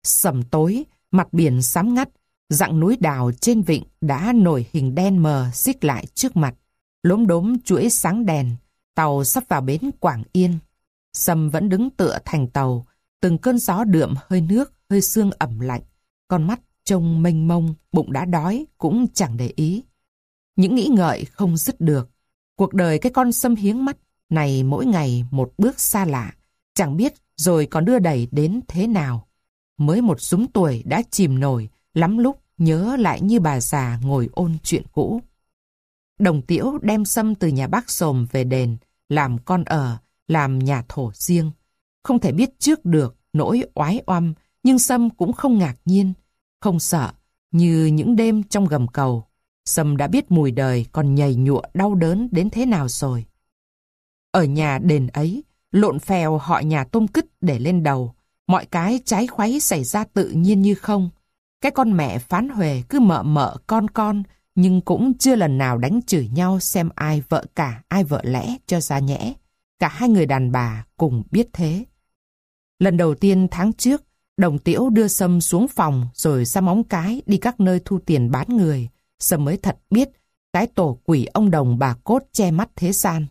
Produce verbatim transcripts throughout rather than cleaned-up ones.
Sầm tối, mặt biển xám ngắt, dặng núi đào trên vịnh đã nổi hình đen mờ xích lại trước mặt, lốm đốm chuỗi sáng đèn. Tàu sắp vào bến Quảng Yên. Sâm vẫn đứng tựa thành tàu, từng cơn gió đượm hơi nước, hơi sương ẩm lạnh. Con mắt trông mênh mông, bụng đã đói, cũng chẳng để ý. Những nghĩ ngợi không dứt được. Cuộc đời cái con Sâm hiếng mắt này mỗi ngày một bước xa lạ, chẳng biết rồi còn đưa đẩy đến thế nào. Mới một súng tuổi đã chìm nổi, lắm lúc nhớ lại như bà già ngồi ôn chuyện cũ. Đồng Tiễu đem Sâm từ nhà bác Sồm về đền, làm con ở, làm nhà thổ riêng. Không thể biết trước được nỗi oái oăm, nhưng Sâm cũng không ngạc nhiên, không sợ, như những đêm trong gầm cầu. Sâm đã biết mùi đời còn nhầy nhụa đau đớn đến thế nào rồi. Ở nhà đền ấy, lộn phèo họ nhà tôm cứt để lên đầu, mọi cái trái khuấy xảy ra tự nhiên như không. Cái con mẹ Phán Huệ cứ mợ mợ con con, nhưng cũng chưa lần nào đánh chửi nhau xem ai vợ cả ai vợ lẽ cho ra nhẽ. Cả hai người đàn bà cùng biết thế. Lần đầu tiên tháng trước, Đồng Tiễu đưa Sâm xuống phòng rồi ra Móng Cái đi các nơi thu tiền bán người. Sâm mới thật biết cái tổ quỷ ông Đồng bà Cốt che mắt thế gian.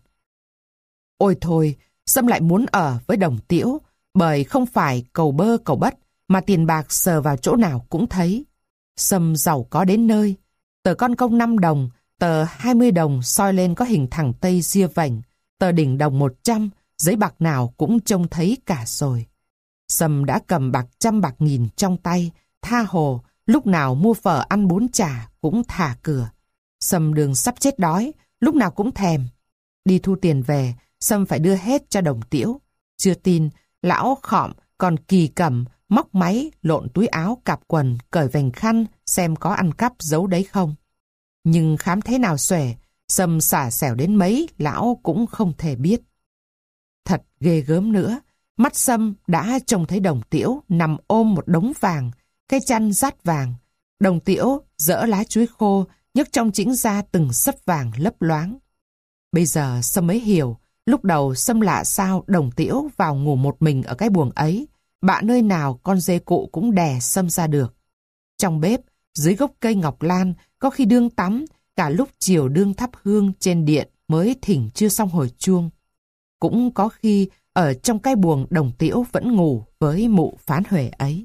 Ôi thôi, Sâm lại muốn ở với Đồng Tiễu, bởi không phải cầu bơ cầu bất, mà tiền bạc sờ vào chỗ nào cũng thấy. Sâm giàu có đến nơi. Tờ con công năm đồng, tờ hai mươi đồng soi lên có hình thằng Tây ria vành, tờ đỉnh đồng một trăm, giấy bạc nào cũng trông thấy cả rồi. Sâm đã cầm bạc trăm bạc nghìn trong tay, tha hồ, lúc nào mua phở ăn bún chả cũng thả cửa. Sâm đường sắp chết đói, lúc nào cũng thèm. Đi thu tiền về, Sâm phải đưa hết cho Đồng Tiễu. Chưa tin, lão khọm còn kỳ cẩm, móc máy, lộn túi áo, cạp quần, cởi vành khăn, xem có ăn cắp giấu đấy không. Nhưng khám thế nào xuể, Sâm xả xẻo đến mấy, lão cũng không thể biết. Thật ghê gớm nữa, mắt Sâm đã trông thấy Đồng Tiễu nằm ôm một đống vàng, cái chăn dát vàng. Đồng Tiễu dỡ lá chuối khô, nhấc trong chĩnh ra từng xấp vàng lấp loáng. Bây giờ Sâm mới hiểu, lúc đầu Sâm lạ sao Đồng Tiễu vào ngủ một mình ở cái buồng ấy, bạ nơi nào con dê cụ cũng đè Sâm ra được. Trong bếp, dưới gốc cây ngọc lan, có khi đương tắm, cả lúc chiều đương thắp hương trên điện mới thỉnh chưa xong hồi chuông. Cũng có khi ở trong cái buồng Đồng Tiễu vẫn ngủ với mụ Phán Huệ ấy.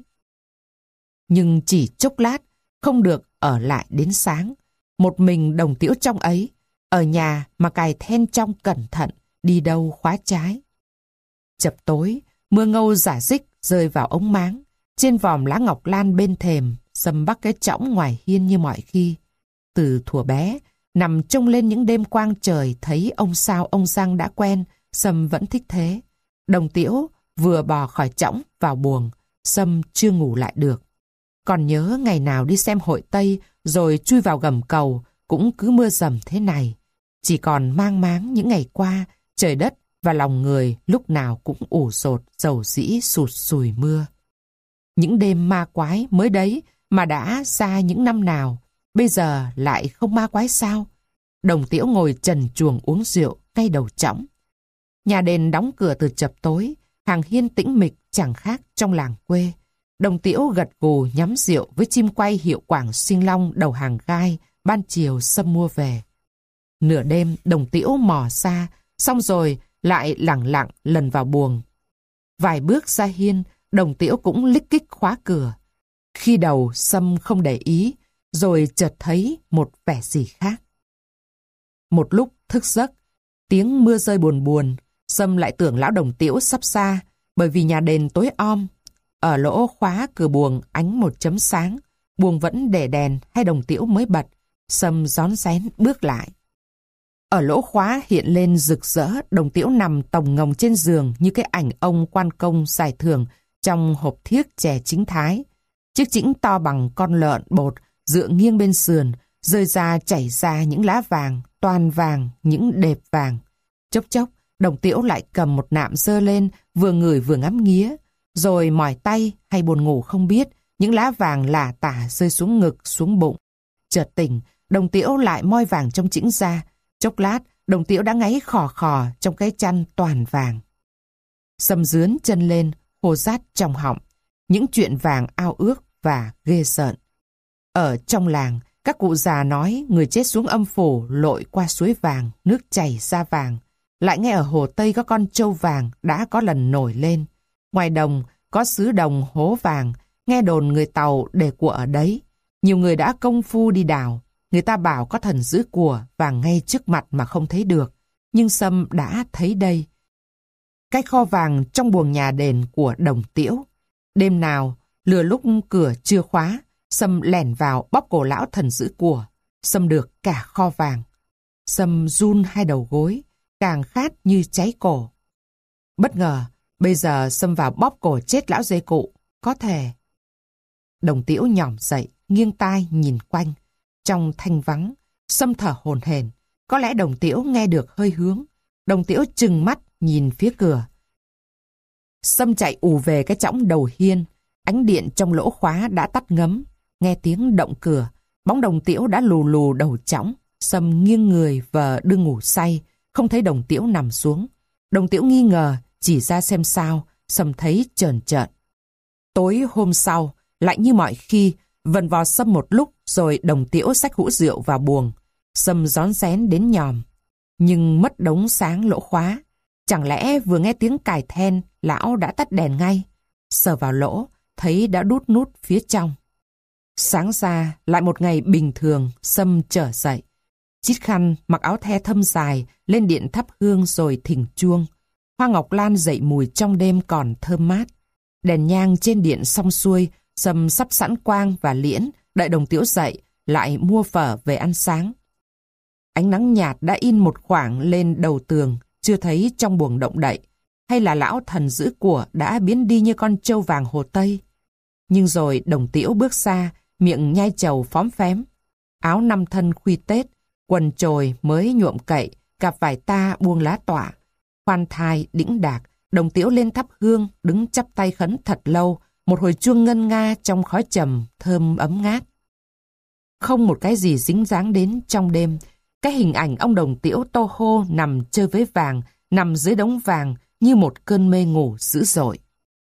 Nhưng chỉ chốc lát, không được ở lại đến sáng. Một mình Đồng Tiễu trong ấy, ở nhà mà cài then trong cẩn thận, đi đâu khóa trái. Chập tối, mưa ngâu rả rích rơi vào ống máng. Trên vòm lá ngọc lan bên thềm, Sâm bắc cái chõng ngoài hiên như mọi khi. Từ thuở bé, nằm trông lên những đêm quang trời thấy ông sao ông Giang đã quen, Sâm vẫn thích thế. Đồng Tiễu vừa bò khỏi chõng vào buồng, Sâm chưa ngủ lại được. Còn nhớ ngày nào đi xem hội Tây rồi chui vào gầm cầu, cũng cứ mưa dầm thế này. Chỉ còn mang máng những ngày qua, trời đất và lòng người lúc nào cũng ủ rột, dầu dĩ sụt sùi mưa. Những đêm ma quái mới đấy mà đã xa những năm nào, bây giờ lại không ma quái sao? Đồng Tiễu ngồi trần truồng uống rượu ngay đầu chõng. Nhà đền đóng cửa từ chập tối, hàng hiên tĩnh mịch chẳng khác trong làng quê. Đồng Tiễu gật gù nhắm rượu với chim quay hiệu quảng sinh long đầu hàng gai, ban chiều Sâm mua về. Nửa đêm Đồng Tiễu mò xa, xong rồi lại lẳng lặng lần vào buồng. Vài bước ra hiên, Đồng Tiễu cũng lích kích khóa cửa. Khi đầu Sâm không để ý, rồi chợt thấy một vẻ gì khác. Một lúc thức giấc, tiếng mưa rơi buồn buồn, Sâm lại tưởng lão Đồng Tiễu sắp xa, bởi vì nhà đền tối om. Ở lỗ khóa cửa buồng ánh một chấm sáng, buồng vẫn để đèn hay Đồng Tiễu mới bật. Sâm rón rén bước lại. Ở lỗ khóa hiện lên rực rỡ, Đồng Tiễu nằm tồng ngồng trên giường như cái ảnh ông quan công giải thưởng trong hộp thiếc chè chính thái. Chiếc chĩnh to bằng con lợn bột dựa nghiêng bên sườn, rơi ra chảy ra những lá vàng, toàn vàng, những đệp vàng. Chốc chốc, Đồng Tiễu lại cầm một nạm dơ lên, vừa ngửi vừa ngắm nghía. Rồi mỏi tay hay buồn ngủ không biết, những lá vàng lả tả rơi xuống ngực, xuống bụng. Chợt tỉnh, Đồng Tiễu lại moi vàng trong chĩnh ra. Chốc lát, Đồng Tiễu đã ngáy khò khò trong cái chăn toàn vàng. Sâm dướn chân lên, khô rát trong họng. những chuyện vàng ao ước và ghê rợn. Ở trong làng, các cụ già nói người chết xuống âm phủ lội qua suối vàng, nước chảy ra vàng. Lại nghe ở Hồ Tây có con trâu vàng đã có lần nổi lên. Ngoài đồng có xứ đồng hố vàng, nghe đồn người Tàu để của ở đấy. Nhiều người đã công phu đi đào. Người ta bảo có thần giữ của vàng ngay trước mặt mà không thấy được. Nhưng Sâm đã thấy đây. Cái kho vàng trong buồng nhà đền của Đồng Tiễu. Đêm nào, lừa lúc cửa chưa khóa, Sâm lẻn vào bóp cổ lão thần giữ của. Sâm được cả kho vàng. Sâm run hai đầu gối, càng khát như cháy cổ. Bất ngờ, bây giờ Sâm vào bóp cổ chết lão dê cụ. Có thể. Đồng Tiễu nhỏm dậy, nghiêng tai nhìn quanh. Trong thanh vắng, Sâm thở hổn hển. Có lẽ Đồng Tiễu nghe được hơi hướng. Đồng Tiễu trừng mắt nhìn phía cửa. Sâm chạy ù về cái chõng đầu hiên. Ánh điện trong lỗ khóa đã tắt ngấm. Nghe tiếng động cửa, bóng Đồng Tiễu đã lù lù đầu chõng. Sâm nghiêng người và đưa ngủ say, không thấy Đồng Tiễu nằm xuống. Đồng Tiễu nghi ngờ, chỉ ra xem sao, Sâm thấy trờn trợn. Tối hôm sau, lại như mọi khi, vần vò Sâm một lúc rồi Đồng Tiễu xách hũ rượu vào buồng. Sâm rón rén đến nhòm, nhưng mất đống sáng lỗ khóa. Chẳng lẽ vừa nghe tiếng cài then, lão đã tắt đèn ngay? Sờ vào lỗ, thấy đã đút nút phía trong. Sáng ra, lại một ngày bình thường, Sâm trở dậy. Chít khăn, mặc áo the thâm dài, lên điện thắp hương rồi thỉnh chuông. Hoa ngọc lan dậy mùi trong đêm còn thơm mát. Đèn nhang trên điện xong xuôi, Sâm sắp sẵn quang và liễn, đợi Đồng Tiễu dậy, lại mua phở về ăn sáng. Ánh nắng nhạt đã in một khoảng lên đầu tường, chưa thấy trong buồng động đậy. Hay là lão thần giữ của đã biến đi như con trâu vàng Hồ Tây? Nhưng rồi Đồng Tiễu bước ra, miệng nhai trầu phóm phém. Áo năm thân khuy Tết, quần chồi mới nhuộm cậy, cặp vải ta buông lá tỏa. Khoan thai đĩnh đạc, Đồng Tiễu lên thắp hương, đứng chắp tay khấn thật lâu, một hồi chuông ngân nga trong khói trầm, thơm ấm ngát. Không một cái gì dính dáng đến trong đêm. Cái hình ảnh ông Đồng Tiễu tô hô nằm chơi với vàng, nằm dưới đống vàng như một cơn mê ngủ dữ dội.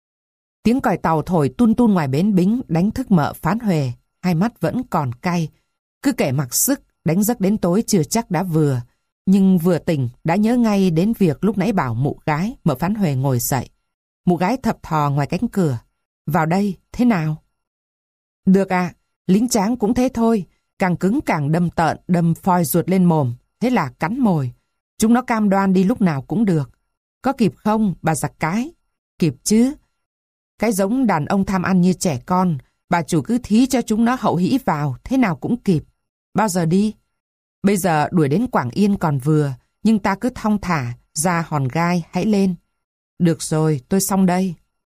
Tiếng còi tàu thổi tun tun ngoài bến Bính đánh thức Mợ Phán Huệ, hai mắt vẫn còn cay. Cứ kể mặc sức, đánh giấc đến tối chưa chắc đã vừa. Nhưng vừa tỉnh đã nhớ ngay đến việc lúc nãy bảo mụ gái. Mợ Phán Huệ ngồi dậy. Mụ gái thập thò ngoài cánh cửa. Vào đây, thế nào? Được à, lính tráng cũng thế thôi. Càng cứng càng đâm tợn, đâm phoi ruột lên mồm. Thế là cắn mồi. Chúng nó cam đoan đi lúc nào cũng được. Có kịp không, bà giặc cái? Kịp chứ. Cái giống đàn ông tham ăn như trẻ con, bà chủ cứ thí cho chúng nó hậu hĩ vào, thế nào cũng kịp. Bao giờ đi? Bây giờ đuổi đến Quảng Yên còn vừa, nhưng ta cứ thong thả, ra Hòn Gai hãy lên. Được rồi, tôi xong đây.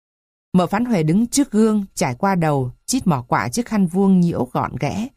Mợ Phán Huệ đứng trước gương, trải qua đầu, chít mỏ quạ chiếc khăn vuông nhiễu gọn ghẽ.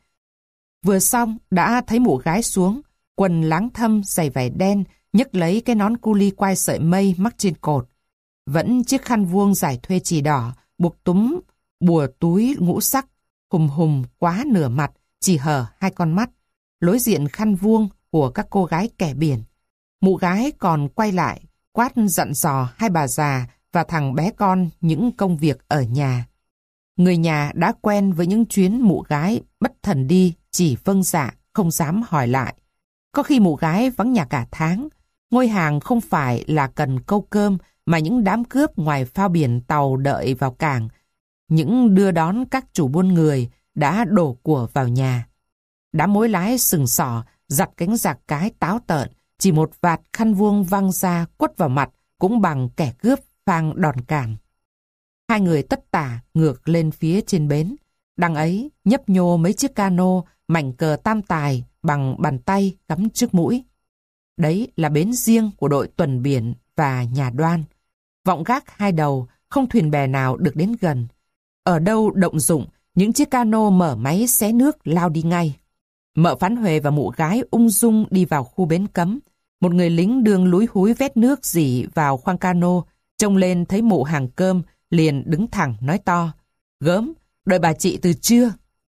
Vừa xong, đã thấy mụ gái xuống, quần láng thâm, giày vải đen, nhấc lấy cái nón cu li quai sợi mây mắc trên cột. Vẫn chiếc khăn vuông giải thuê chỉ đỏ, buộc túm, bùa túi ngũ sắc, hùm hùm quá nửa mặt, chỉ hở hai con mắt, lối diện khăn vuông của các cô gái kẻ biển. Mụ gái còn quay lại, quát dặn dò hai bà già và thằng bé con những công việc ở nhà. Người nhà đã quen với những chuyến mụ gái bất thần đi, chỉ vâng dạ, không dám hỏi lại. Có khi mụ gái vắng nhà cả tháng, ngôi hàng không phải là cần câu cơm, mà những đám cướp ngoài phao biển tàu đợi vào cảng, những đưa đón các chủ buôn người đã đổ của vào nhà. Đám mối lái sừng sỏ, giặt cánh giặc cái táo tợn, chỉ một vạt khăn vuông văng ra quất vào mặt cũng bằng kẻ cướp phang đòn cản. Hai người tất tả ngược lên phía trên bến. Đằng ấy nhấp nhô mấy chiếc cano, mảnh cờ tam tài bằng bàn tay cắm trước mũi. Đấy là bến riêng của đội tuần biển và nhà Đoan. Vọng gác hai đầu, không thuyền bè nào được đến gần. Ở đâu động dụng, những chiếc cano mở máy xé nước lao đi ngay. Mợ Phán Huệ và mụ gái ung dung đi vào khu bến cấm. Một người lính đường lúi húi vét nước rỉ vào khoang cano, trông lên thấy mụ hàng cơm, liền đứng thẳng nói to. Gớm, đợi bà chị từ trưa.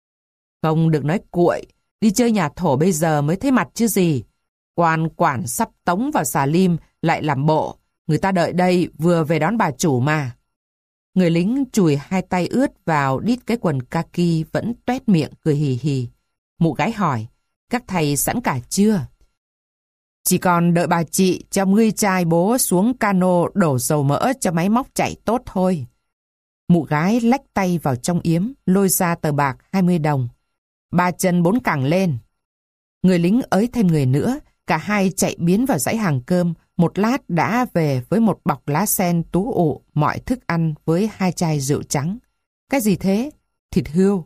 Không được nói cuội, đi chơi nhà thổ bây giờ mới thấy mặt chứ gì. Quan quản sắp tống vào xà lim lại làm bộ. Người ta đợi đây vừa về đón bà chủ mà. Người lính chùi hai tay ướt vào đít cái quần kaki vẫn toét miệng cười hì hì. Mụ gái hỏi, các thầy sẵn cả chưa? Chỉ còn đợi bà chị cho ngươi trai bố xuống cano đổ dầu mỡ cho máy móc chạy tốt thôi. Mụ gái lách tay vào trong yếm, lôi ra tờ bạc hai mươi đồng. Ba chân bốn cẳng lên. Người lính ới thêm người nữa, cả hai chạy biến vào dãy hàng cơm, một lát đã về với một bọc lá sen tú ụ mọi thức ăn với hai chai rượu trắng. Cái gì thế? Thịt hươu.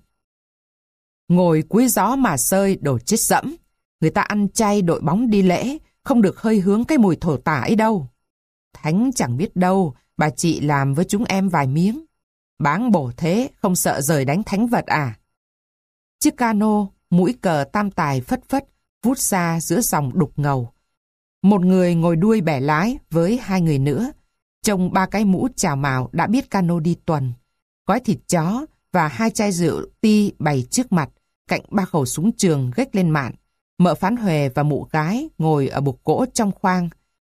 Ngồi cuối gió mà sơi đồ chết dẫm. Người ta ăn chay đội bóng đi lễ, không được hơi hướng cái mùi thổ tả ấy đâu. Thánh chẳng biết đâu, bà chị làm với chúng em vài miếng. Báng bổ thế, không sợ rời đánh thánh vật à? Chiếc cano, mũi cờ tam tài phất phất, vút ra giữa dòng đục ngầu. Một người ngồi đuôi bẻ lái với hai người nữa. Trông ba cái mũ chào mào đã biết cano đi tuần. Gói thịt chó và hai chai rượu ti bày trước mặt, cạnh ba khẩu súng trường gếch lên mạn. Mợ Phán Huề và mụ gái ngồi ở bục gỗ trong khoang.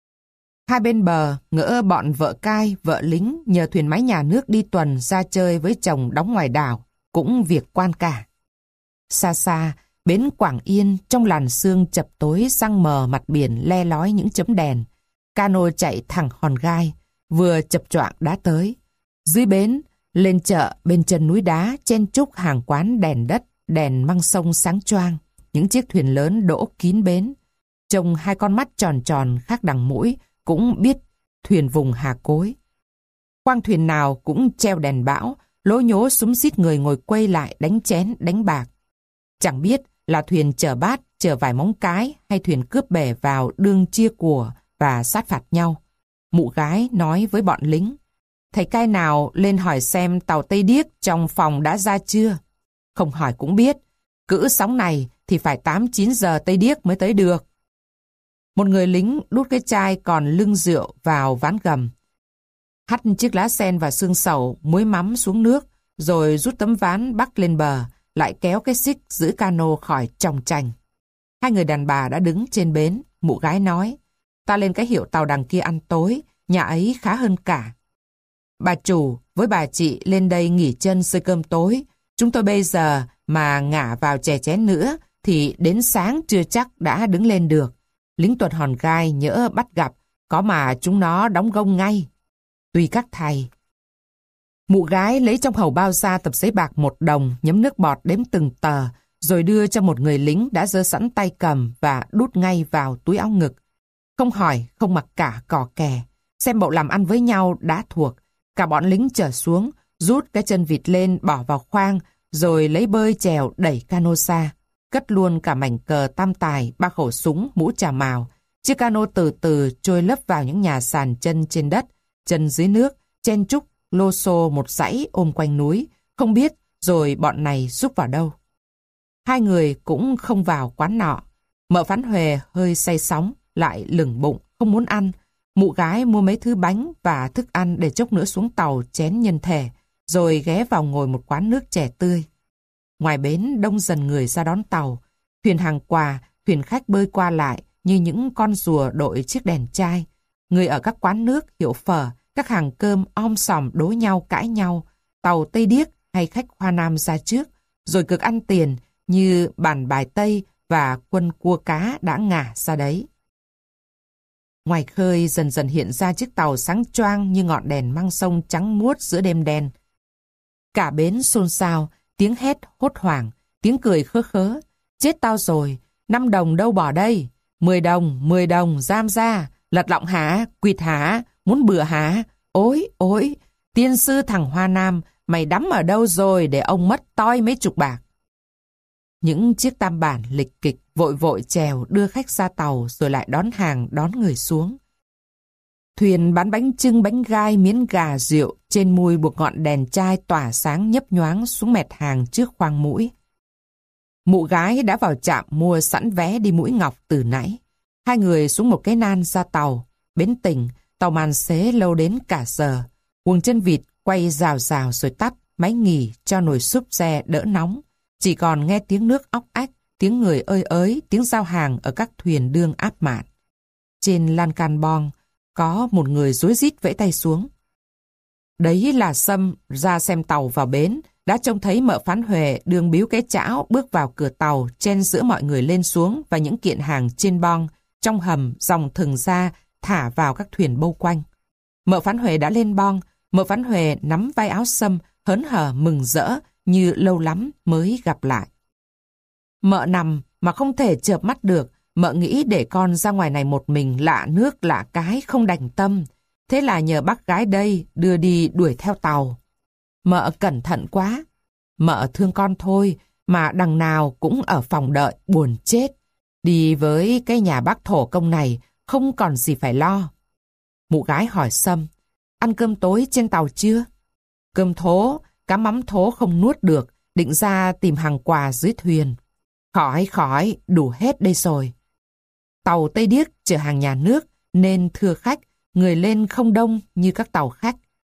Hai bên bờ ngỡ bọn vợ cai, vợ lính nhờ thuyền máy nhà nước đi tuần ra chơi với chồng đóng ngoài đảo, cũng việc quan cả. Xa xa, bến Quảng Yên trong làn sương chập tối răng mờ mặt biển le lói những chấm đèn. Cano chạy thẳng Hòn Gai, vừa chập choạng đã tới. Dưới bến, lên chợ bên chân núi đá chen chúc hàng quán đèn đất, đèn măng sông sáng choang. Những chiếc thuyền lớn đỗ kín bến. Trông hai con mắt tròn tròn khác đằng mũi cũng biết thuyền vùng Hà Cối. Khoang thuyền nào cũng treo đèn bão, lố nhố xúm xít người ngồi quay lại đánh chén, đánh bạc. Chẳng biết là thuyền chở bát, chở vài móng cái hay thuyền cướp bè vào đương chia của và sát phạt nhau. Mụ gái nói với bọn lính, thầy cai nào lên hỏi xem tàu Tây Điếc trong phòng đã ra chưa? Không hỏi cũng biết, cữ sóng này thì phải tám chín giờ Tây Điếc mới tới được. Một người lính đút cái chai còn lưng rượu vào ván gầm. Hắt chiếc lá sen và xương sầu, muối mắm xuống nước, rồi rút tấm ván bắc lên bờ, lại kéo cái xích giữ cano khỏi chòng chành. Hai người đàn bà đã đứng trên bến, mụ gái nói, ta lên cái hiệu tàu đằng kia ăn tối, nhà ấy khá hơn cả. Bà chủ với bà chị lên đây nghỉ chân xơi cơm tối, chúng tôi bây giờ mà ngả vào chè chén nữa thì đến sáng chưa chắc đã đứng lên được. Lính tuần Hòn Gai nhỡ bắt gặp, có mà chúng nó đóng gông ngay. Tùy các thầy. Mụ gái lấy trong hầu bao ra tập giấy bạc một đồng, nhấm nước bọt đếm từng tờ, rồi đưa cho một người lính đã giơ sẵn tay cầm và đút ngay vào túi áo ngực. Không hỏi, không mặc cả cò kè. Xem bộ làm ăn với nhau đã thuộc. Cả bọn lính trở xuống, rút cái chân vịt lên bỏ vào khoang, rồi lấy bơi chèo đẩy cano xa. Cất luôn cả mảnh cờ tam tài, ba khẩu súng, mũ chà mào. Chiếc cano từ từ trôi lấp vào những nhà sàn chân trên đất, chân dưới nước, chen chúc, lô xô một dãy ôm quanh núi. Không biết rồi bọn này rúc vào đâu. Hai người cũng không vào quán nọ. Mợ Phán Huề hơi say sóng, lại lửng bụng, không muốn ăn. Mụ gái mua mấy thứ bánh và thức ăn để chốc nữa xuống tàu chén nhân thể, rồi ghé vào ngồi một quán nước chè tươi. Ngoài bến đông dần người ra đón tàu, thuyền hàng quà, thuyền khách bơi qua lại như những con rùa đội chiếc đèn chai. Người ở các quán nước, hiệu phở, các hàng cơm om sòm đố nhau cãi nhau, tàu Tây Điếc hay khách Hoa Nam ra trước, rồi cực ăn tiền như bàn bài Tây và quân cua cá đã ngả ra đấy. Ngoài khơi dần dần hiện ra chiếc tàu sáng choang như ngọn đèn măng sông trắng muốt giữa đêm đen. Cả bến xôn xao, tiếng hét hốt hoảng, tiếng cười khớ khớ. Chết tao rồi, năm đồng đâu bỏ đây? Mười đồng, mười đồng, giam ra, lật lọng hả, quỵt hả, muốn bừa hả? Ôi, ôi, tiên sư thằng Hoa Nam, mày đắm ở đâu rồi để ông mất toi mấy chục bạc? Những chiếc tam bản lịch kịch vội vội chèo đưa khách ra tàu rồi lại đón hàng đón người xuống. Thuyền bán bánh chưng bánh gai miến gà rượu trên mui buộc ngọn đèn chai tỏa sáng nhấp nhoáng xuống mẹt hàng trước khoang mũi. Mụ gái đã vào trạm mua sẵn vé đi Mũi Ngọc từ nãy. Hai người xuống một cái nan ra tàu. Bến tỉnh, tàu màn xế lâu đến cả giờ. Quần chân vịt quay rào rào rồi tắt, máy nghỉ cho nồi súp xe đỡ nóng. Chỉ còn nghe tiếng nước óc ách, tiếng người ơi ới, tiếng giao hàng ở các thuyền đương áp mạn. Trên lan can bong, có một người rối rít vẫy tay xuống. Đấy là Sâm ra xem tàu vào bến, đã trông thấy Mợ Phán Huệ đường biếu cái chảo bước vào cửa tàu, chen giữa mọi người lên xuống và những kiện hàng trên bong, trong hầm, dòng thừng ra, thả vào các thuyền bâu quanh. Mợ Phán Huệ đã lên bong, Mợ Phán Huệ nắm vai áo Sâm, hớn hở mừng rỡ như lâu lắm mới gặp lại. Mợ nằm mà không thể chợp mắt được, mợ nghĩ để con ra ngoài này một mình lạ nước lạ cái không đành tâm. Thế là nhờ bác gái đây đưa đi đuổi theo tàu. Mợ cẩn thận quá. Mợ thương con thôi, mà đằng nào cũng ở phòng đợi buồn chết. Đi với cái nhà bác thổ công này không còn gì phải lo. Mụ gái hỏi Sâm, ăn cơm tối trên tàu chưa? Cơm thố, cá mắm thố không nuốt được, định ra tìm hàng quà dưới thuyền. Khỏi khỏi, đủ hết đây rồi. Tàu Tây Điếc chở hàng nhà nước nên thưa khách, người lên không đông như các tàu khách.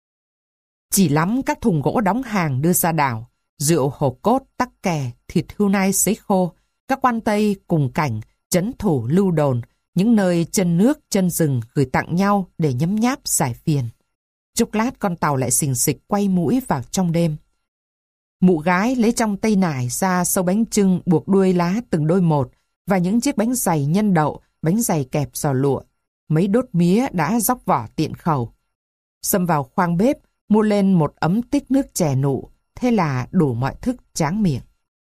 Chỉ lắm các thùng gỗ đóng hàng đưa ra đảo, rượu hổ cốt, tắc kè, thịt hươu nai sấy khô, các quan Tây cùng cảnh, trấn thủ lưu đồn, những nơi chân nước, chân rừng gửi tặng nhau để nhấm nháp giải phiền. Chốc lát con tàu lại xình xịch quay mũi vào trong đêm. Mụ gái lấy trong tay nải ra sâu bánh chưng buộc đuôi lá từng đôi một và những chiếc bánh dày nhân đậu, bánh dày kẹp giò lụa. Mấy đốt mía đã róc vỏ tiện khẩu. Sâm vào khoang bếp, mua lên một ấm tích nước chè nụ, thế là đủ mọi thức tráng miệng.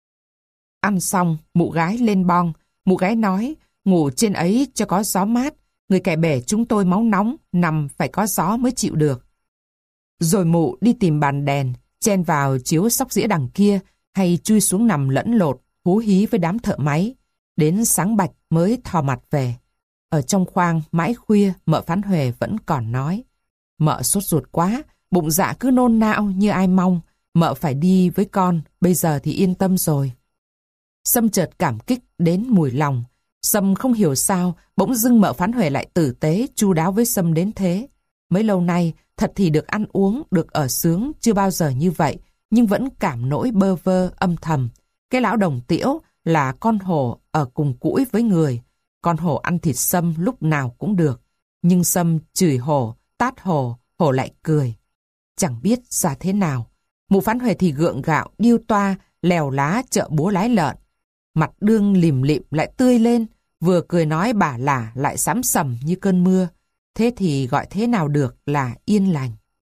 Ăn xong, mụ gái lên bong, mụ gái nói, ngủ trên ấy cho có gió mát, người kẻ bể chúng tôi máu nóng, nằm phải có gió mới chịu được. Rồi mụ đi tìm bàn đèn, chen vào chiếu sóc dĩa đằng kia, hay chui xuống nằm lẫn lột, hú hí với đám thợ máy. Đến sáng bạch mới thò mặt về. Ở trong khoang mãi khuya, Mợ Phán Huệ vẫn còn nói. Mợ sốt ruột quá, bụng dạ cứ nôn nao như ai mong. Mợ phải đi với con, bây giờ thì yên tâm rồi. Sâm chợt cảm kích đến mùi lòng. Sâm không hiểu sao, bỗng dưng Mợ Phán Huệ lại tử tế, chu đáo với Sâm đến thế. Mấy lâu nay, thật thì được ăn uống, được ở sướng, chưa bao giờ như vậy, nhưng vẫn cảm nỗi bơ vơ, âm thầm. Cái lão Đồng Tĩu là con hổ ở cùng cũi với người. Con hổ ăn thịt Sâm lúc nào cũng được. Nhưng Sâm chửi hổ, tát hổ, hổ lại cười. Chẳng biết ra thế nào. Mụ Phán Huệ thì gượng gạo, điêu toa, lèo lá chợ búa lái lợn. Mặt đương lìm lịm lại tươi lên, vừa cười nói bả lả lại xám sầm như cơn mưa. Thế thì gọi thế nào được là yên lành.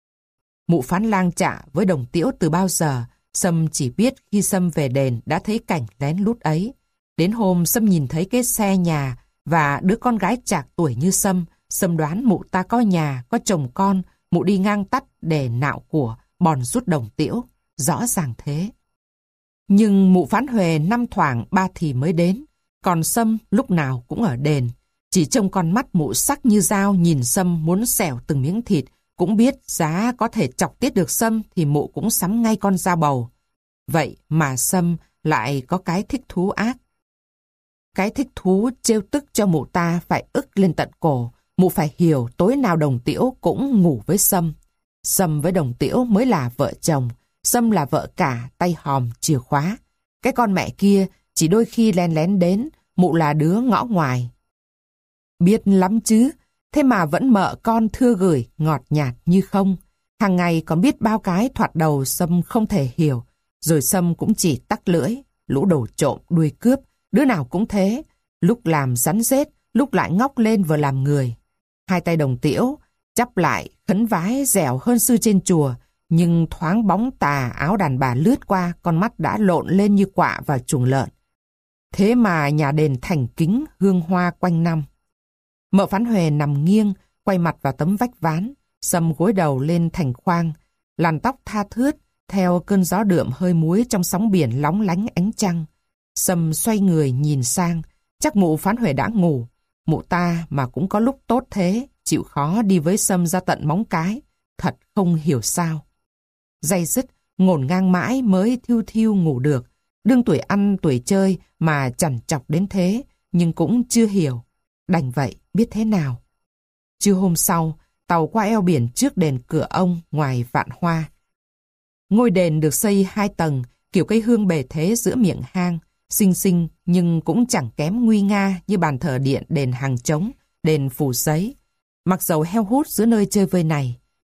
Mụ Phán lang chạ với Đồng Tĩu từ bao giờ, Sâm chỉ biết khi Sâm về đền đã thấy cảnh lén lút ấy. Đến hôm Sâm nhìn thấy cái xe nhà và đứa con gái chạc tuổi như Sâm, Sâm đoán mụ ta có nhà, có chồng con, mụ đi ngang tắt để nạo của, bòn rút Đồng Tĩu. Rõ ràng thế. Nhưng mụ Phán Huệ năm thoảng ba thì mới đến, còn Sâm lúc nào cũng ở đền. Chỉ trông con mắt mụ sắc như dao nhìn Sâm muốn xẻo từng miếng thịt, cũng biết giá có thể chọc tiết được Sâm thì mụ cũng sắm ngay con dao bầu. Vậy mà Sâm lại có cái thích thú ác. Cái thích thú trêu tức cho mụ ta phải ức lên tận cổ. Mụ phải hiểu tối nào Đồng Tĩu cũng ngủ với Sâm. Sâm với Đồng Tĩu mới là vợ chồng. Sâm là vợ cả, tay hòm, chìa khóa. Cái con mẹ kia chỉ đôi khi len lén đến, mụ là đứa ngõ ngoài. Biết lắm chứ, thế mà vẫn mợ con thưa gửi, ngọt nhạt như không. Hàng ngày còn biết bao cái thoạt đầu Sâm không thể hiểu. Rồi Sâm cũng chỉ tắc lưỡi, lũ đồ trộm, đuôi cướp, đứa nào cũng thế. Lúc làm rắn rết, lúc lại ngóc lên vừa làm người. Hai tay Đồng Tĩu chắp lại, khấn vái dẻo hơn sư trên chùa. Nhưng thoáng bóng tà áo đàn bà lướt qua, con mắt đã lộn lên như quạ vào chuồng lợn. Thế mà nhà đền thành kính, hương hoa quanh năm. Mợ Phán Huệ nằm nghiêng, quay mặt vào tấm vách ván, Sâm gối đầu lên thành khoang, làn tóc tha thướt, theo cơn gió đượm hơi muối trong sóng biển lóng lánh ánh trăng. Sâm xoay người nhìn sang, chắc mụ Phán Huệ đã ngủ. Mụ ta mà cũng có lúc tốt thế, chịu khó đi với Sâm ra tận móng cái, thật không hiểu sao. Day dứt, ngổn ngang mãi mới thiêu thiêu ngủ được. Đương tuổi ăn tuổi chơi mà chằn chọc đến thế, nhưng cũng chưa hiểu. Đành vậy, biết thế nào. Trưa hôm sau, tàu qua eo biển trước đền Cửa Ông ngoài Vạn Hoa. Ngôi đền được xây hai tầng, kiểu cây hương bề thế giữa miệng hang, xinh xinh nhưng cũng chẳng kém nguy nga như bàn thờ điện đền Hàng Trống, đền Phủ Giấy. Mặc dầu heo hút giữa nơi chơi vơi này,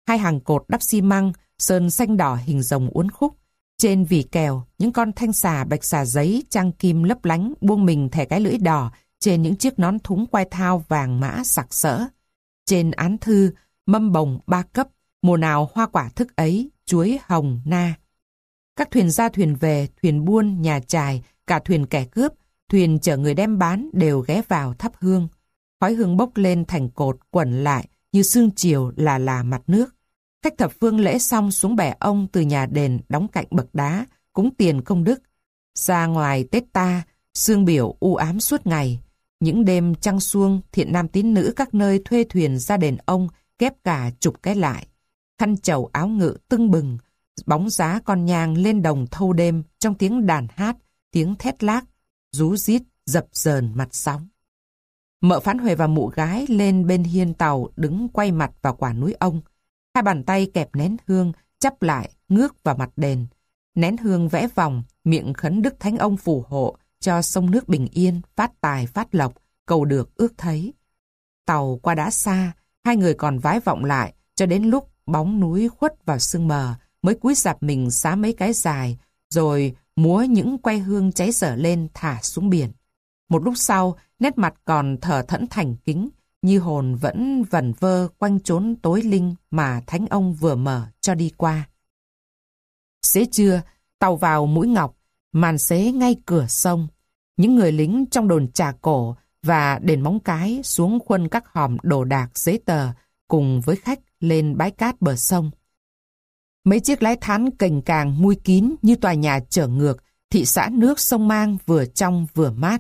hai hàng cột đắp xi măng, sơn xanh đỏ hình rồng uốn khúc. Trên vỉ kèo, những con thanh xà bạch xà giấy trang kim lấp lánh buông mình thẻ cái lưỡi đỏ trên những chiếc nón thúng quai thao vàng mã sặc sỡ. Trên án thư, mâm bồng ba cấp, mùa nào hoa quả thức ấy, chuối, hồng, na. Các thuyền ra thuyền về, thuyền buôn, nhà chài, cả thuyền kẻ cướp, thuyền chở người đem bán đều ghé vào thắp hương. Khói hương bốc lên thành cột quẩn lại như sương chiều là là mặt nước. Khách thập phương lễ xong xuống bè ông từ nhà đền đóng cạnh bậc đá, cúng tiền công đức. Ra ngoài Tết ta, sương biểu u ám suốt ngày. Những đêm trăng xuông, thiện nam tín nữ các nơi thuê thuyền ra đền ông, ghép cả chục cái lại. Khăn chầu áo ngự tưng bừng, bóng giá con nhang lên đồng thâu đêm trong tiếng đàn hát, tiếng thét lác, rú rít dập dờn mặt sóng. Mợ Phán Huệ và mụ gái lên bên hiên tàu đứng quay mặt vào quả núi ông. Hai bàn tay kẹp nén hương, chắp lại, ngước vào mặt đền. Nén hương vẽ vòng, miệng khấn Đức Thánh Ông phù hộ cho sông nước bình yên, phát tài phát lộc, cầu được ước thấy. Tàu qua đã xa, hai người còn vái vọng lại, cho đến lúc bóng núi khuất vào sương mờ, mới cúi rạp mình xá mấy cái dài, rồi múa những que hương cháy dở lên thả xuống biển. Một lúc sau, nét mặt còn thờ thẫn thành kính, như hồn vẫn vẩn vơ quanh chốn tối linh mà Thánh Ông vừa mở cho đi qua. Xế trưa, tàu vào Mũi Ngọc, màn xế ngay cửa sông. Những người lính trong đồn Trà Cổ và đền Móng Cái xuống khuân các hòm đồ đạc giấy tờ cùng với khách lên bãi cát bờ sông. Mấy chiếc lái thán cành càng mui kín như tòa nhà chở ngược, thị xã nước sông Mang vừa trong vừa mát.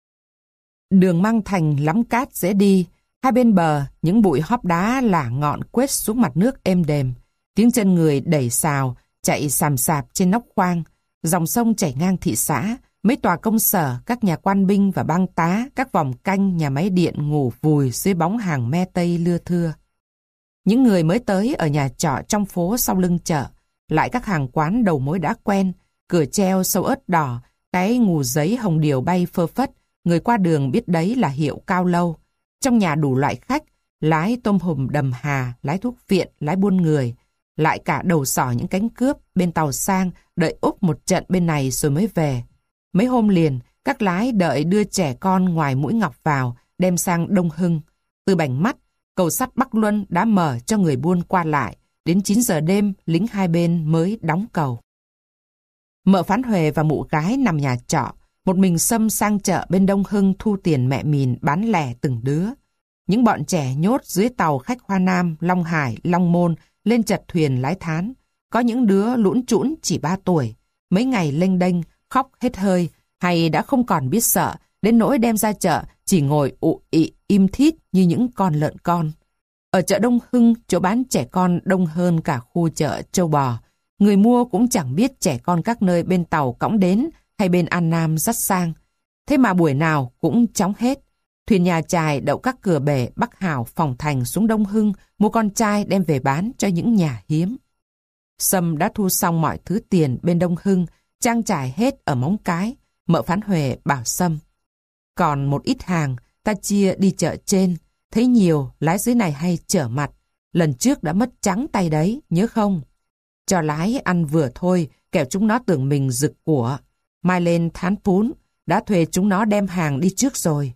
Đường Mang Thành lắm cát dễ đi, hai bên bờ những bụi hóp đá lả ngọn quết xuống mặt nước êm đềm, tiếng chân người đẩy xào chạy xàm xạp trên nóc khoang. Dòng sông chảy ngang thị xã, mấy tòa công sở, các nhà quan binh và bang tá, các vòng canh, nhà máy điện ngủ vùi dưới bóng hàng me tây lưa thưa. Những người mới tới ở nhà trọ trong phố sau lưng chợ, lại các hàng quán đầu mối đã quen, cửa treo sâu ớt đỏ, cái ngù giấy hồng điều bay phơ phất, người qua đường biết đấy là hiệu Cao Lâu. Trong nhà đủ loại khách, lái tôm hùm đầm hà, lái thuốc viện, lái buôn người, lại cả đầu sỏ những cánh cướp bên tàu sang đợi úp một trận bên này rồi mới về. Mấy hôm liền, các lái đợi đưa trẻ con ngoài Mũi Ngọc vào, đem sang Đông Hưng. Từ Bành Mắt, cầu sắt Bắc Luân đã mở cho người buôn qua lại, đến chín giờ đêm lính hai bên mới đóng cầu. Mợ Phán Huệ và mụ gái nằm nhà trọ, một mình Sâm sang chợ bên Đông Hưng thu tiền mẹ mìn bán lẻ từng đứa. Những bọn trẻ nhốt dưới tàu khách Hoa Nam, Long Hải, Long Môn lên chật thuyền lái thán. Có những đứa lũn trũn chỉ ba tuổi, mấy ngày lênh đênh, khóc hết hơi, hay đã không còn biết sợ, đến nỗi đem ra chợ chỉ ngồi ụ ị im thít như những con lợn con. Ở chợ Đông Hưng, chỗ bán trẻ con đông hơn cả khu chợ Châu Bò. Người mua cũng chẳng biết trẻ con các nơi bên tàu cõng đến hay bên An Nam dắt sang. Thế mà buổi nào cũng chóng hết. Thuyền nhà chài đậu các cửa bể Bắc Hảo, Phòng Thành xuống Đông Hưng mua con trai đem về bán cho những nhà hiếm. Sâm đã thu xong mọi thứ tiền bên Đông Hưng, trang trải hết ở Móng Cái. Mợ Phán Huệ bảo Sâm: còn một ít hàng ta chia đi chợ trên, thấy nhiều lái dưới này hay trở mặt, lần trước đã mất trắng tay đấy, nhớ không? Cho lái ăn vừa thôi, kẻo chúng nó tưởng mình rực của. Mai lên Thán Pún, đã thuê chúng nó đem hàng đi trước rồi.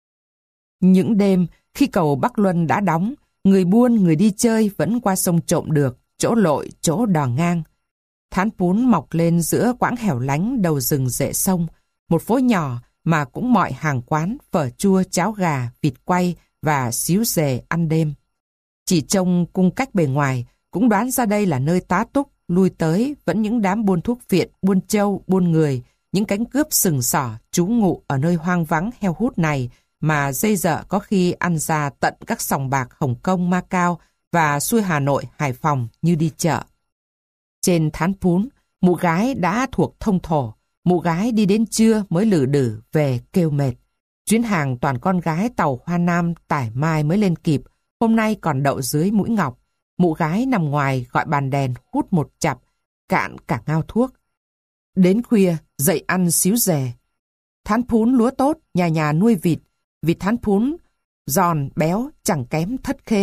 Những đêm, khi cầu Bắc Luân đã đóng, người buôn, người đi chơi vẫn qua sông trộm được, chỗ lội, chỗ đò ngang. Thán Pún mọc lên giữa quãng hẻo lánh đầu rừng rễ sông, một phố nhỏ mà cũng mọi hàng quán, phở chua, cháo gà, vịt quay và xíu dề ăn đêm. Chỉ trông cung cách bề ngoài, cũng đoán ra đây là nơi tá túc, lui tới vẫn những đám buôn thuốc viện, buôn trâu, buôn người, những cánh cướp sừng sỏ, trú ngụ ở nơi hoang vắng heo hút này mà dây dợ có khi ăn ra tận các sòng bạc Hồng Kông, Macau và xuôi Hà Nội, Hải Phòng như đi chợ. Trên Thán Pún, mụ gái đã thuộc thông thổ, mụ gái đi đến trưa mới lử đử về kêu mệt. Chuyến hàng toàn con gái tàu Hoa Nam tải mai mới lên kịp, hôm nay còn đậu dưới Mũi Ngọc. Mụ gái nằm ngoài gọi bàn đèn hút một chặp, cạn cả ngao thuốc. Đến khuya, dậy ăn xíu dề. Thán Pún lúa tốt, nhà nhà nuôi vịt. Vịt Thán Pún giòn, béo, chẳng kém Thất Khê.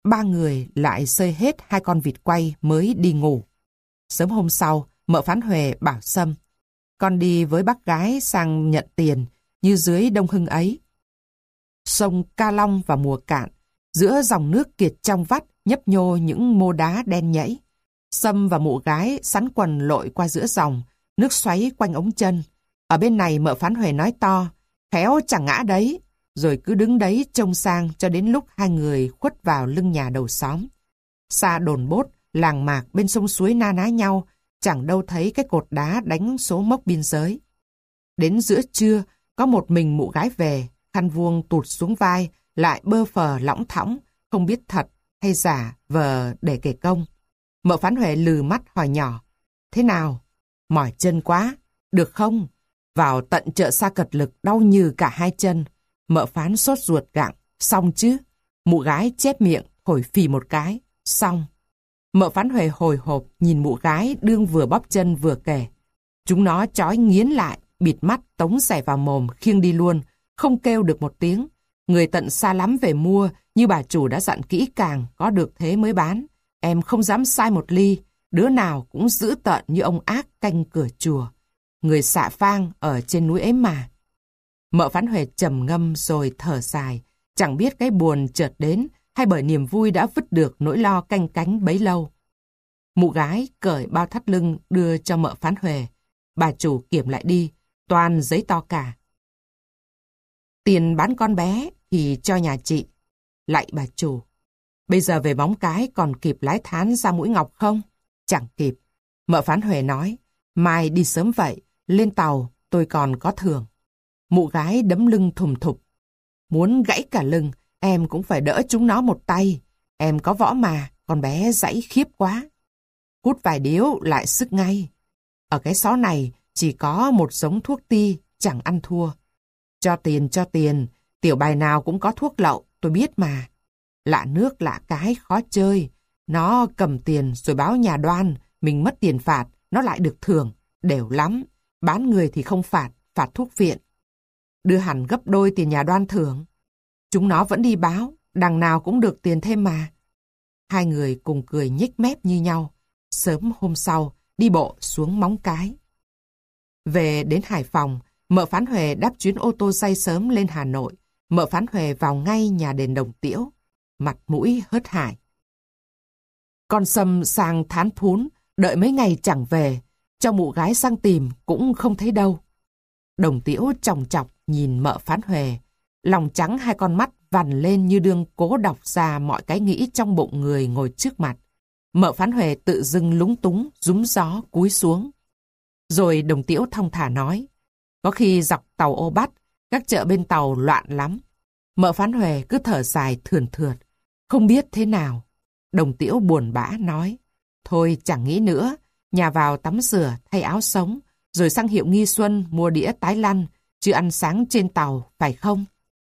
ba người lại xơi hết hai con vịt quay mới đi ngủ. Sớm hôm sau, mợ Phán Huệ bảo Sâm: con đi với bác gái sang nhận tiền như dưới Đông Hưng ấy. Sông Ca Long vào mùa cạn, giữa dòng nước kiệt trong vắt nhấp nhô những mô đá đen nhẫy. Sâm và mụ gái sắn quần lội qua giữa dòng, nước xoáy quanh ống chân. Ở bên này mợ Phán Huệ nói to: khéo chẳng ngã đấy, rồi cứ đứng đấy trông sang cho đến lúc hai người khuất vào lưng nhà đầu xóm. Xa đồn bốt, làng mạc bên sông suối na ná nhau, chẳng đâu thấy cái cột đá đánh số mốc biên giới. Đến giữa trưa, có một mình mụ gái về, khăn vuông tụt xuống vai, lại bơ phờ lỏng thõng, không biết thật hay giả vờ để kể công. Mợ Phán Huệ lừ mắt hỏi nhỏ: thế nào? Mỏi chân quá, được không? Vào tận chợ Sa Cật Lực đau như cả hai chân. Mợ Phán sốt ruột gặng: xong chứ? Mụ gái chép miệng, thổi phì một cái: xong. Mợ Phán Huệ hồi hộp nhìn mụ gái đương vừa bóp chân vừa kể. Chúng nó trói nghiến lại, bịt mắt tống xẻ vào mồm, khiêng đi luôn, không kêu được một tiếng. Người tận xa lắm về mua, như bà chủ đã dặn kỹ càng, có được thế mới bán. Em không dám sai một ly, đứa nào cũng dữ tợn như ông ác canh cửa chùa. Người xạ phang ở trên núi ấy mà. Mợ Phán Huệ trầm ngâm rồi thở dài, chẳng biết cái buồn chợt đến hay bởi niềm vui đã vứt được nỗi lo canh cánh bấy lâu. Mụ gái cởi bao thắt lưng đưa cho mợ Phán Huệ. Bà chủ kiểm lại đi, toàn giấy to cả. Tiền bán con bé thì cho nhà chị. Lạy bà chủ, bây giờ về Móng Cái còn kịp lái thán ra Mũi Ngọc không? Chẳng kịp. Mợ Phán Huệ nói: mai đi sớm vậy, lên tàu tôi còn có thưởng. Mụ gái đấm lưng thùm thụp: muốn gãy cả lưng, em cũng phải đỡ chúng nó một tay. Em có võ mà, con bé dãy khiếp quá. Hút vài điếu lại sức ngay. Ở cái xó này chỉ có một giống thuốc ti, chẳng ăn thua. Cho tiền, cho tiền, tiểu bài nào cũng có thuốc lậu, tôi biết mà. Lạ nước lạ cái khó chơi. Nó cầm tiền rồi báo nhà đoan, mình mất tiền phạt, nó lại được thưởng, đều lắm. Bán người thì không phạt, phạt thuốc viện. Đưa hẳn gấp đôi tiền nhà đoan thưởng. Chúng nó vẫn đi báo, đằng nào cũng được tiền thêm mà. Hai người cùng cười nhếch mép như nhau. Sớm hôm sau, đi bộ xuống Móng Cái. Về đến Hải Phòng, mợ Phán Huệ đáp chuyến ô tô say sớm lên Hà Nội. Mợ Phán Huệ vào ngay nhà đền Đồng Tiễu, mặt mũi hớt hải. Con Sâm sang thán thún, đợi mấy ngày chẳng về, cho mụ gái sang tìm cũng không thấy đâu. Đồng Tiễu chòng chọc nhìn mợ Phán Huệ, lòng trắng hai con mắt vằn lên như đương cố đọc ra mọi cái nghĩ trong bụng người ngồi trước mặt. Mợ Phán Huệ tự dưng lúng túng, rúm gió cúi xuống. Rồi Đồng Tiễu thong thả nói: có khi dọc tàu Ô Bắt, các chợ bên tàu loạn lắm. Mợ Phán Huệ cứ thở dài thườn thượt, không biết thế nào. Đồng Tiễu buồn bã nói: thôi chẳng nghĩ nữa, nhà vào tắm rửa, thay áo sống, rồi sang hiệu Nghi Xuân mua đĩa tái lăn, chứ ăn sáng trên tàu, phải không?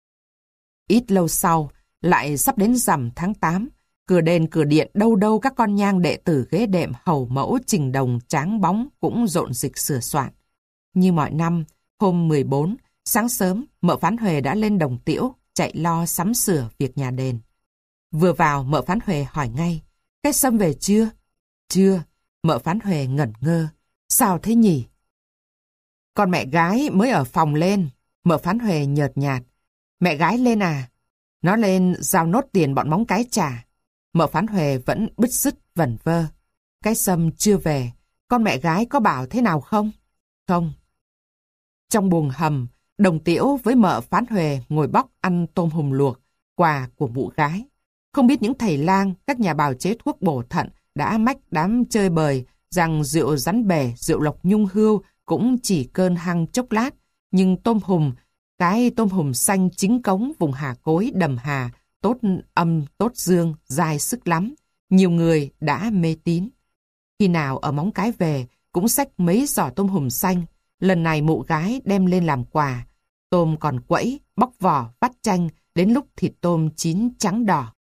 Ít lâu sau, lại sắp đến rằm tháng tám, cửa đền cửa điện đâu đâu các con nhang đệ tử ghế đệm hầu mẫu trình đồng tráng bóng cũng rộn rịch sửa soạn. Như mọi năm, hôm mười bốn, sáng sớm, mợ Phán Huệ đã lên Đồng Tiễu, chạy lo sắm sửa việc nhà đền. Vừa vào, mợ Phán Huệ hỏi ngay: cái Sâm về chưa? Chưa. Mợ Phán Huệ ngẩn ngơ: sao thế nhỉ? Con mẹ gái mới ở phòng lên. Mợ Phán Huệ nhợt nhạt: mẹ gái lên à? Nó lên giao nốt tiền bọn Móng Cái trả. Mợ Phán Huệ vẫn bứt rứt vẩn vơ: cái Sâm chưa về, con mẹ gái có bảo thế nào không? Không. Trong buồng hầm, Đồng Tiễu với mợ Phán Huệ ngồi bóc ăn tôm hùm luộc, quà của mụ gái. Không biết những thầy lang, các nhà bào chế thuốc bổ thận đã mách đám chơi bời rằng rượu rắn bể, rượu lộc nhung hươu cũng chỉ cơn hăng chốc lát, nhưng tôm hùm, cái tôm hùm xanh chính cống vùng Hà Cối, Đầm Hà, tốt âm, tốt dương, dai sức lắm. Nhiều người đã mê tín. Khi nào ở Móng Cái về, cũng xách mấy giỏ tôm hùm xanh. Lần này mụ gái đem lên làm quà. Tôm còn quẫy, bóc vỏ, vắt chanh, đến lúc thịt tôm chín trắng đỏ.